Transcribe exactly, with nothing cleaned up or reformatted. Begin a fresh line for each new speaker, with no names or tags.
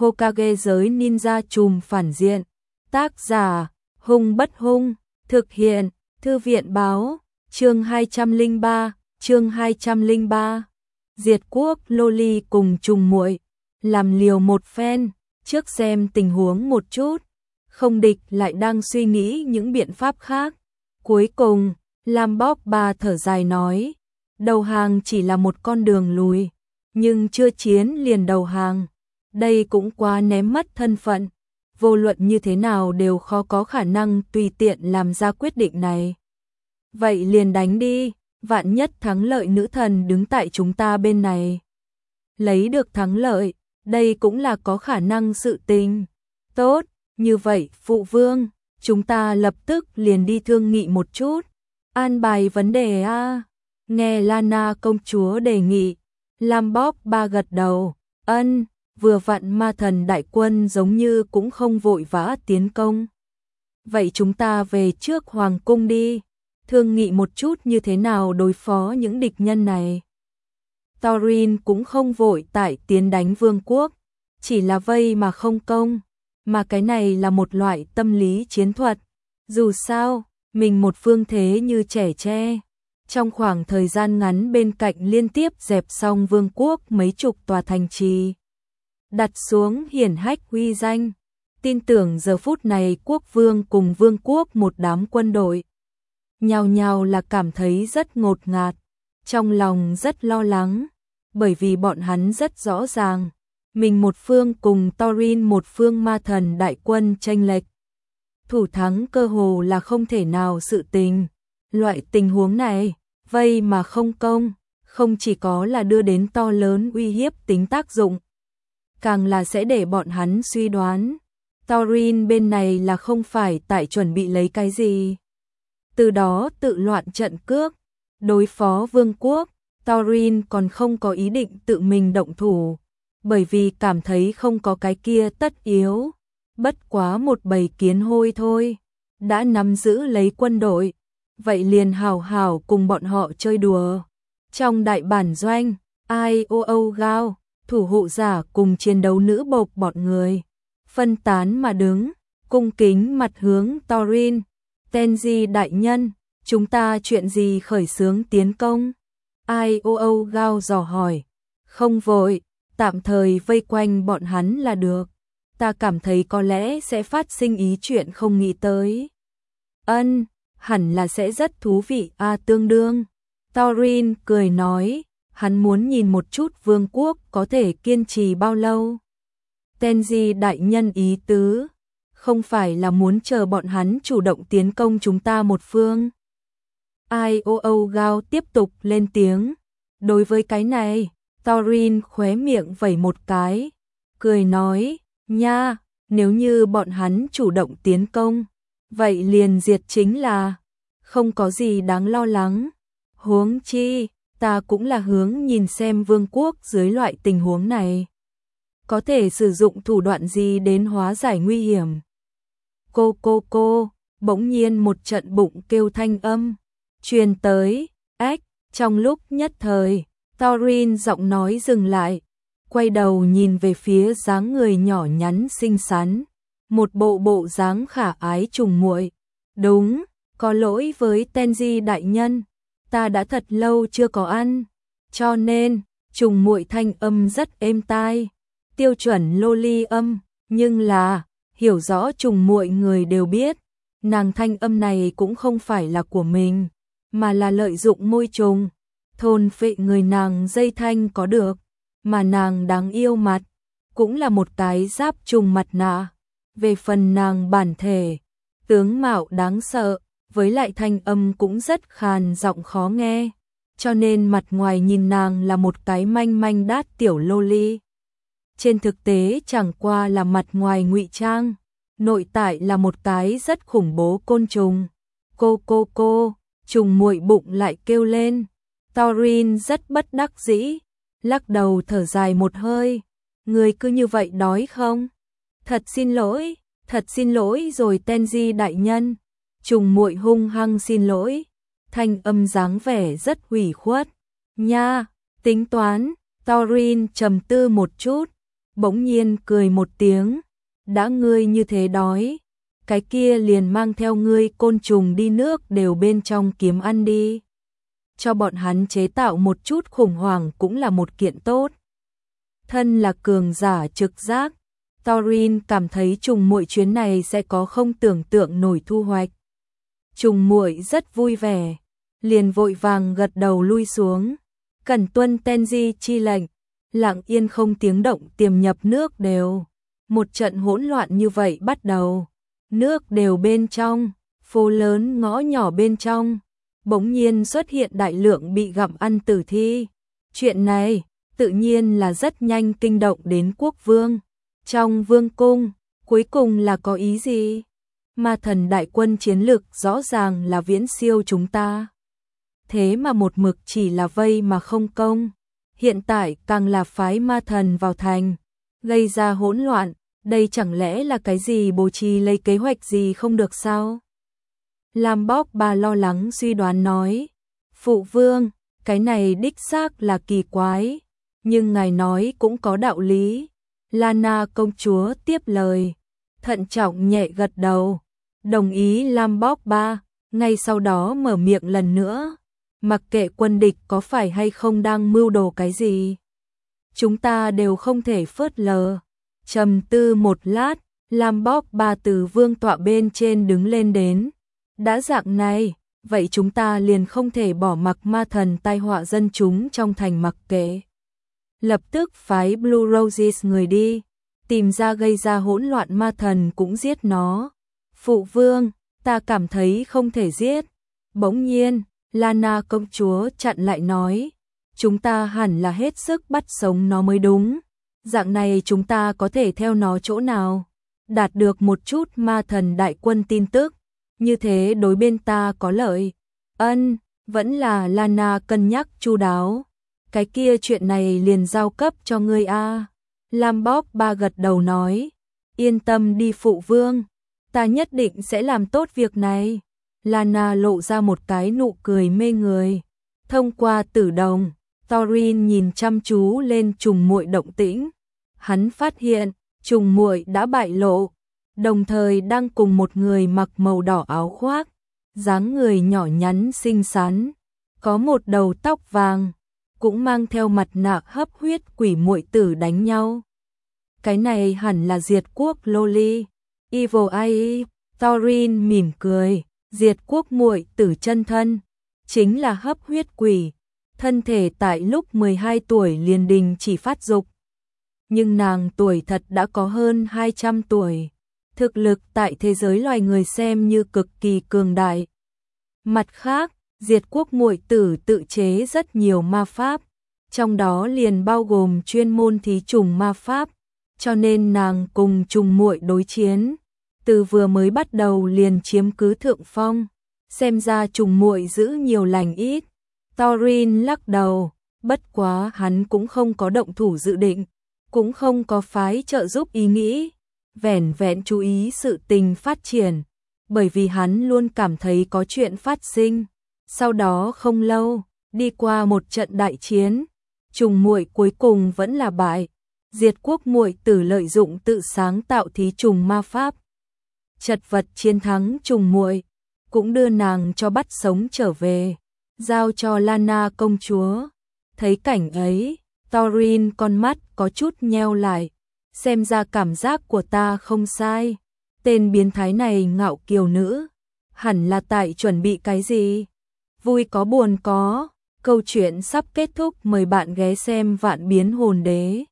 Hokage giới ninja trùm phản diện. Tác giả, Hung Bất Hung, thực hiện, Thư viện báo, chương hai trăm lẻ ba, chương hai trăm lẻ ba. Diệt quốc Loli cùng trùng muội, làm liều một phen, trước xem tình huống một chút. Không địch lại đang suy nghĩ những biện pháp khác. Cuối cùng, Lam Bóc Ba thở dài nói, đầu hàng chỉ là một con đường lùi, nhưng chưa chiến liền đầu hàng. Đây cũng quá ném mất thân phận, vô luận như thế nào đều khó có khả năng tùy tiện làm ra quyết định này. Vậy liền đánh đi, vạn nhất thắng lợi nữ thần đứng tại chúng ta bên này. Lấy được thắng lợi, đây cũng là có khả năng sự tình. Tốt, như vậy phụ vương, chúng ta lập tức liền đi thương nghị một chút. An bài vấn đề a. Nghe Lana công chúa đề nghị, Lam Bóc Ba gật đầu, ân. Vừa vặn ma thần đại quân giống như cũng không vội vã tiến công. Vậy chúng ta về trước hoàng cung đi, thương nghị một chút như thế nào đối phó những địch nhân này. Thorin cũng không vội tại tiến đánh vương quốc, chỉ là vây mà không công, mà cái này là một loại tâm lý chiến thuật. Dù sao, mình một phương thế như trẻ tre, trong khoảng thời gian ngắn bên cạnh liên tiếp dẹp xong vương quốc mấy chục tòa thành trì. Đặt xuống hiển hách uy danh, tin tưởng giờ phút này quốc vương cùng vương quốc một đám quân đội. Nhào nhào là cảm thấy rất ngột ngạt, trong lòng rất lo lắng, bởi vì bọn hắn rất rõ ràng, mình một phương cùng Thorin một phương ma thần đại quân chênh lệch. Thủ thắng cơ hồ là không thể nào sự tình, loại tình huống này, vây mà không công, không chỉ có là đưa đến to lớn uy hiếp tính tác dụng, càng là sẽ để bọn hắn suy đoán, Thorin bên này là không phải tại chuẩn bị lấy cái gì. Từ đó tự loạn trận cước, đối phó vương quốc, Thorin còn không có ý định tự mình động thủ, bởi vì cảm thấy không có cái kia tất yếu, bất quá một bầy kiến hôi thôi, đã nắm giữ lấy quân đội, vậy liền hào hào cùng bọn họ chơi đùa. Trong đại bản doanh, ai ô ô gao, thủ hộ giả cùng chiến đấu nữ bộc bọn người, phân tán mà đứng, cung kính mặt hướng Thorin. Tenji đại nhân, chúng ta chuyện gì khởi xướng tiến công? Ai ô ô gao dò hỏi. Không vội, tạm thời vây quanh bọn hắn là được. Ta cảm thấy có lẽ sẽ phát sinh ý chuyện không nghĩ tới. Ân, hẳn là sẽ rất thú vị a à, tương đương. Thorin cười nói, hắn muốn nhìn một chút vương quốc có thể kiên trì bao lâu. Tenji đại nhân ý tứ, không phải là muốn chờ bọn hắn chủ động tiến công chúng ta một phương. Ai ô ô gao tiếp tục lên tiếng. Đối với cái này, Thorin khóe miệng vẩy một cái, cười nói, nha, nếu như bọn hắn chủ động tiến công, vậy liền diệt chính là, không có gì đáng lo lắng. Huống chi, ta cũng là hướng nhìn xem vương quốc dưới loại tình huống này, có thể sử dụng thủ đoạn gì đến hóa giải nguy hiểm. Cô cô cô, bỗng nhiên một trận bụng kêu thanh âm truyền tới, ách, trong lúc nhất thời, Thorin giọng nói dừng lại, quay đầu nhìn về phía dáng người nhỏ nhắn xinh xắn, một bộ bộ dáng khả ái trùng muội. Đúng, có lỗi với Tenji đại nhân, ta đã thật lâu chưa có ăn, cho nên trùng muội thanh âm rất êm tai, tiêu chuẩn loli âm, nhưng là hiểu rõ trùng muội người đều biết, nàng thanh âm này cũng không phải là của mình, mà là lợi dụng môi trùng, thôn phệ người nàng dây thanh có được, mà nàng đáng yêu mặt, cũng là một cái giáp trùng mặt nạ. Về phần nàng bản thể, tướng mạo đáng sợ, với lại thanh âm cũng rất khàn giọng khó nghe, cho nên mặt ngoài nhìn nàng là một cái manh manh đát tiểu loli. Trên thực tế chẳng qua là mặt ngoài ngụy trang, nội tại là một cái rất khủng bố côn trùng. Cô cô cô, trùng muội bụng lại kêu lên. Thorin rất bất đắc dĩ, lắc đầu thở dài một hơi. Người cứ như vậy đói không? Thật xin lỗi, thật xin lỗi rồi Tenji đại nhân. Trùng muội hung hăng xin lỗi, thanh âm dáng vẻ rất hủy khuất. Nha, tính toán, Thorin trầm tư một chút, bỗng nhiên cười một tiếng, đã ngươi như thế đói, cái kia liền mang theo ngươi côn trùng đi nước đều bên trong kiếm ăn đi. Cho bọn hắn chế tạo một chút khủng hoảng cũng là một kiện tốt. Thân là cường giả trực giác, Thorin cảm thấy trùng muội chuyến này sẽ có không tưởng tượng nổi thu hoạch. Trùng muội rất vui vẻ, liền vội vàng gật đầu lui xuống, cẩn tuân Tenji chi lệnh, lặng yên không tiếng động tiềm nhập nước đều. Một trận hỗn loạn như vậy bắt đầu, nước đều bên trong, phố lớn ngõ nhỏ bên trong, bỗng nhiên xuất hiện đại lượng bị gặm ăn tử thi. Chuyện này tự nhiên là rất nhanh kinh động đến quốc vương. Trong vương cung, cuối cùng là có ý gì? Ma thần đại quân chiến lực rõ ràng là viễn siêu chúng ta. Thế mà một mực chỉ là vây mà không công. Hiện tại càng là phái ma thần vào thành, gây ra hỗn loạn. Đây chẳng lẽ là cái gì bố trí lấy kế hoạch gì không được sao? Lam Bóc Ba lo lắng suy đoán nói. Phụ vương, cái này đích xác là kỳ quái, nhưng ngài nói cũng có đạo lý. Lana công chúa tiếp lời, thận trọng nhẹ gật đầu, đồng ý Lam Bóc Ba, ngay sau đó mở miệng lần nữa. Mặc kệ quân địch có phải hay không đang mưu đồ cái gì, chúng ta đều không thể phớt lờ. Trầm tư một lát, Lam Bóc Ba từ vương tọa bên trên đứng lên đến. Đã dạng này, vậy chúng ta liền không thể bỏ mặc ma thần tai họa dân chúng trong thành mặc kệ. Lập tức phái Blue Roses người đi, tìm ra gây ra hỗn loạn ma thần cũng giết nó. Phụ vương, ta cảm thấy không thể giết. Bỗng nhiên, Lana công chúa chặn lại nói, chúng ta hẳn là hết sức bắt sống nó mới đúng. Dạng này chúng ta có thể theo nó chỗ nào, đạt được một chút ma thần đại quân tin tức, như thế đối bên ta có lợi. Ân, vẫn là Lana cân nhắc chu đáo. Cái kia chuyện này liền giao cấp cho ngươi a. Lam Bóc Ba gật đầu nói, yên tâm đi phụ vương, ta nhất định sẽ làm tốt việc này. Lana lộ ra một cái nụ cười mê người. Thông qua tử đồng, Thorin nhìn chăm chú lên trùng muội động tĩnh. Hắn phát hiện, trùng muội đã bại lộ, đồng thời đang cùng một người mặc màu đỏ áo khoác, dáng người nhỏ nhắn xinh xắn, có một đầu tóc vàng, cũng mang theo mặt nạ hấp huyết quỷ muội tử đánh nhau. Cái này hẳn là Diệt Quốc Loli, Evil Eye. Thorin mỉm cười, Diệt Quốc muội tử chân thân, chính là hấp huyết quỷ, thân thể tại lúc mười hai tuổi liền đình chỉ phát dục. Nhưng nàng tuổi thật đã có hơn hai trăm tuổi, thực lực tại thế giới loài người xem như cực kỳ cường đại. Mặt khác, Diệt Quốc muội tử tự chế rất nhiều ma pháp, trong đó liền bao gồm chuyên môn thí trùng ma pháp, cho nên nàng cùng trùng muội đối chiến, từ vừa mới bắt đầu liền chiếm cứ thượng phong, xem ra trùng muội giữ nhiều lành ít. Thorin lắc đầu, bất quá hắn cũng không có động thủ dự định, cũng không có phái trợ giúp ý nghĩ, vẻn vẹn chú ý sự tình phát triển, bởi vì hắn luôn cảm thấy có chuyện phát sinh. Sau đó không lâu, đi qua một trận đại chiến, trùng muội cuối cùng vẫn là bại. Diệt Quốc muội tử lợi dụng tự sáng tạo thí trùng ma pháp, chật vật chiến thắng trùng muội, cũng đưa nàng cho bắt sống trở về, giao cho Lana công chúa. Thấy cảnh ấy, Thorin con mắt có chút nheo lại, xem ra cảm giác của ta không sai, tên biến thái này ngạo kiều nữ, hẳn là tại chuẩn bị cái gì. Vui có buồn có, câu chuyện sắp kết thúc, mời bạn ghé xem Vạn Biến Hồn Đế.